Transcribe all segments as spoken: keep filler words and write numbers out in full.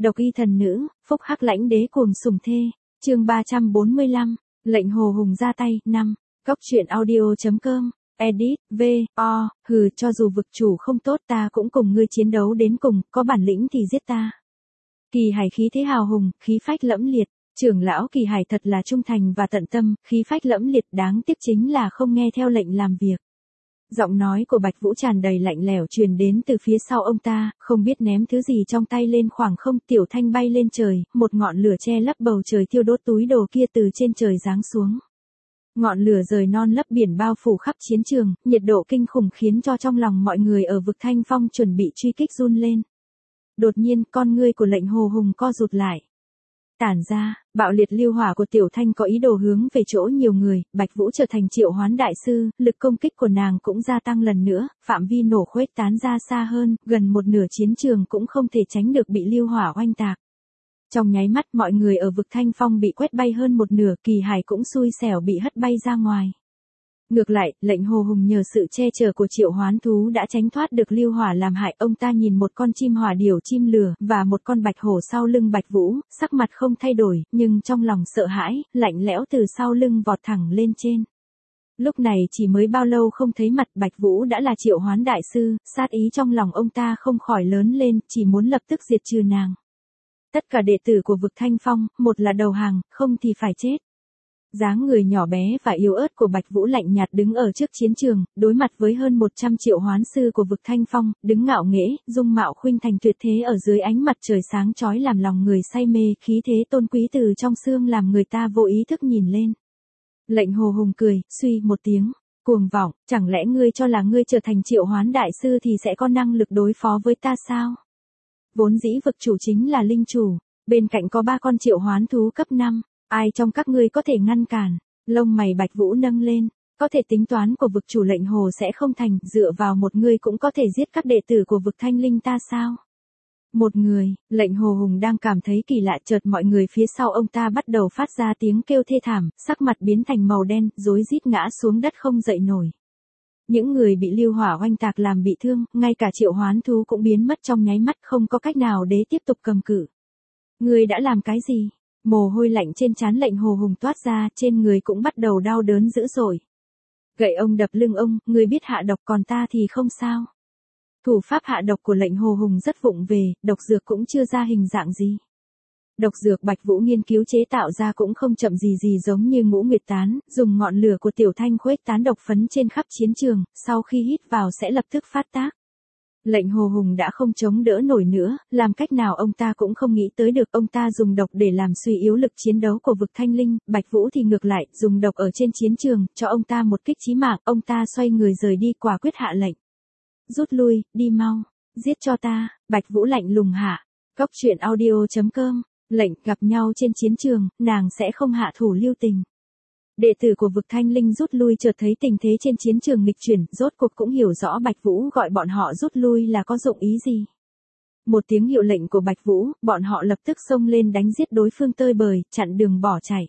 Độc y thần nữ, phúc hắc lãnh đế cuồng sủng thê. Chương ba trăm bốn mươi lăm, lệnh Hồ Hùng ra tay. Năm. Cốc truyện audio chấm com. Edit, V, O, hừ, cho dù vực chủ không tốt ta cũng cùng ngươi chiến đấu đến cùng, có bản lĩnh thì giết ta. Kỳ Hải khí thế hào hùng, khí phách lẫm liệt, trưởng lão Kỳ Hải thật là trung thành và tận tâm, khí phách lẫm liệt, đáng tiếc chính là không nghe theo lệnh làm việc. Giọng nói của Bạch Vũ tràn đầy lạnh lẽo truyền đến từ phía sau ông ta, không biết ném thứ gì trong tay lên khoảng không, tiểu thanh bay lên trời, một ngọn lửa che lấp bầu trời thiêu đốt túi đồ kia từ trên trời giáng xuống. Ngọn lửa rời non lấp biển bao phủ khắp chiến trường, nhiệt độ kinh khủng khiến cho trong lòng mọi người ở vực Thanh Phong chuẩn bị truy kích run lên. Đột nhiên, con ngươi của lệnh Hồ Hùng co rụt lại. Tản ra, bạo liệt lưu hỏa của tiểu thanh có ý đồ hướng về chỗ nhiều người, Bạch Vũ trở thành triệu hoán đại sư, lực công kích của nàng cũng gia tăng lần nữa, phạm vi nổ khuếch tán ra xa hơn, gần một nửa chiến trường cũng không thể tránh được bị lưu hỏa oanh tạc. Trong nháy mắt mọi người ở vực Thanh Phong bị quét bay hơn một nửa, Kỳ Hải cũng xui xẻo bị hất bay ra ngoài. Ngược lại, lệnh Hồ Hùng nhờ sự che chở của triệu hoán thú đã tránh thoát được lưu hỏa làm hại. Ông ta nhìn một con chim hỏa điểu chim lửa và một con bạch hổ sau lưng Bạch Vũ, sắc mặt không thay đổi, nhưng trong lòng sợ hãi, lạnh lẽo từ sau lưng vọt thẳng lên trên. Lúc này chỉ mới bao lâu không thấy mặt Bạch Vũ đã là triệu hoán đại sư, sát ý trong lòng ông ta không khỏi lớn lên, chỉ muốn lập tức diệt trừ nàng. Tất cả đệ tử của vực Thanh Phong, một là đầu hàng, không thì phải chết. Dáng người nhỏ bé và yếu ớt của Bạch Vũ lạnh nhạt đứng ở trước chiến trường, đối mặt với hơn một trăm triệu hoán sư của vực Thanh Phong, đứng ngạo nghễ, dung mạo khuynh thành tuyệt thế ở dưới ánh mặt trời sáng chói làm lòng người say mê, khí thế tôn quý từ trong xương làm người ta vô ý thức nhìn lên. Lệnh Hồ Hùng cười, suy một tiếng, cuồng vọng, chẳng lẽ ngươi cho là ngươi trở thành triệu hoán đại sư thì sẽ có năng lực đối phó với ta sao? Vốn dĩ vực chủ chính là linh chủ, bên cạnh có ba con triệu hoán thú cấp năm. Ai trong các ngươi có thể ngăn cản? Lông mày Bạch Vũ nâng lên, có thể tính toán của vực chủ lệnh Hồ sẽ không thành, dựa vào một người cũng có thể giết các đệ tử của vực Thanh Linh ta sao? Một người, lệnh Hồ Hùng đang cảm thấy kỳ lạ, chợt mọi người phía sau ông ta bắt đầu phát ra tiếng kêu thê thảm, sắc mặt biến thành màu đen, rối rít ngã xuống đất không dậy nổi. Những người bị lưu hỏa oanh tạc làm bị thương, ngay cả triệu hoán thú cũng biến mất trong nháy mắt, không có cách nào để tiếp tục cầm cự. Ngươi đã làm cái gì? Mồ hôi lạnh trên trán lệnh Hồ Hùng toát ra, trên người cũng bắt đầu đau đớn dữ dội. Gậy ông đập lưng ông, ngươi biết hạ độc còn ta thì không sao. Thủ pháp hạ độc của lệnh Hồ Hùng rất vụng về, độc dược cũng chưa ra hình dạng gì. Độc dược Bạch Vũ nghiên cứu chế tạo ra cũng không chậm gì gì giống như ngũ nguyệt tán, dùng ngọn lửa của tiểu thanh khuếch tán độc phấn trên khắp chiến trường, sau khi hít vào sẽ lập tức phát tác. Lệnh Hồ Hùng đã không chống đỡ nổi nữa, làm cách nào ông ta cũng không nghĩ tới được, ông ta dùng độc để làm suy yếu lực chiến đấu của vực Thanh Linh, Bạch Vũ thì ngược lại, dùng độc ở trên chiến trường, cho ông ta một kích chí mạng, ông ta xoay người rời đi, quả quyết hạ lệnh. Rút lui, đi mau, giết cho ta, Bạch Vũ lạnh lùng hạ. Cốc truyện audio chấm com, lệnh gặp nhau trên chiến trường, nàng sẽ không hạ thủ lưu tình. Đệ tử của vực Thanh Linh rút lui chợt thấy tình thế trên chiến trường nghịch chuyển, rốt cuộc cũng hiểu rõ Bạch Vũ gọi bọn họ rút lui là có dụng ý gì. Một tiếng hiệu lệnh của Bạch Vũ, bọn họ lập tức xông lên đánh giết đối phương tơi bời, chặn đường bỏ chạy.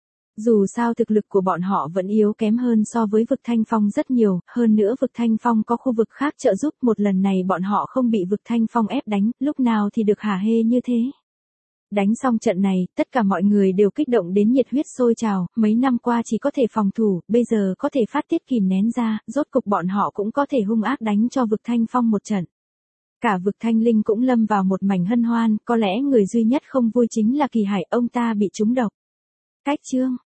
Dù sao thực lực của bọn họ vẫn yếu kém hơn so với vực Thanh Phong rất nhiều, hơn nữa vực Thanh Phong có khu vực khác trợ giúp, một lần này bọn họ không bị vực Thanh Phong ép đánh, lúc nào thì được hả hê như thế. Đánh xong trận này, tất cả mọi người đều kích động đến nhiệt huyết sôi trào, mấy năm qua chỉ có thể phòng thủ, bây giờ có thể phát tiết kìm nén ra, rốt cục bọn họ cũng có thể hung ác đánh cho vực Thanh Phong một trận. Cả vực Thanh Linh cũng lâm vào một mảnh hân hoan, có lẽ người duy nhất không vui chính là Kỳ Hải, ông ta bị trúng độc. Cách chương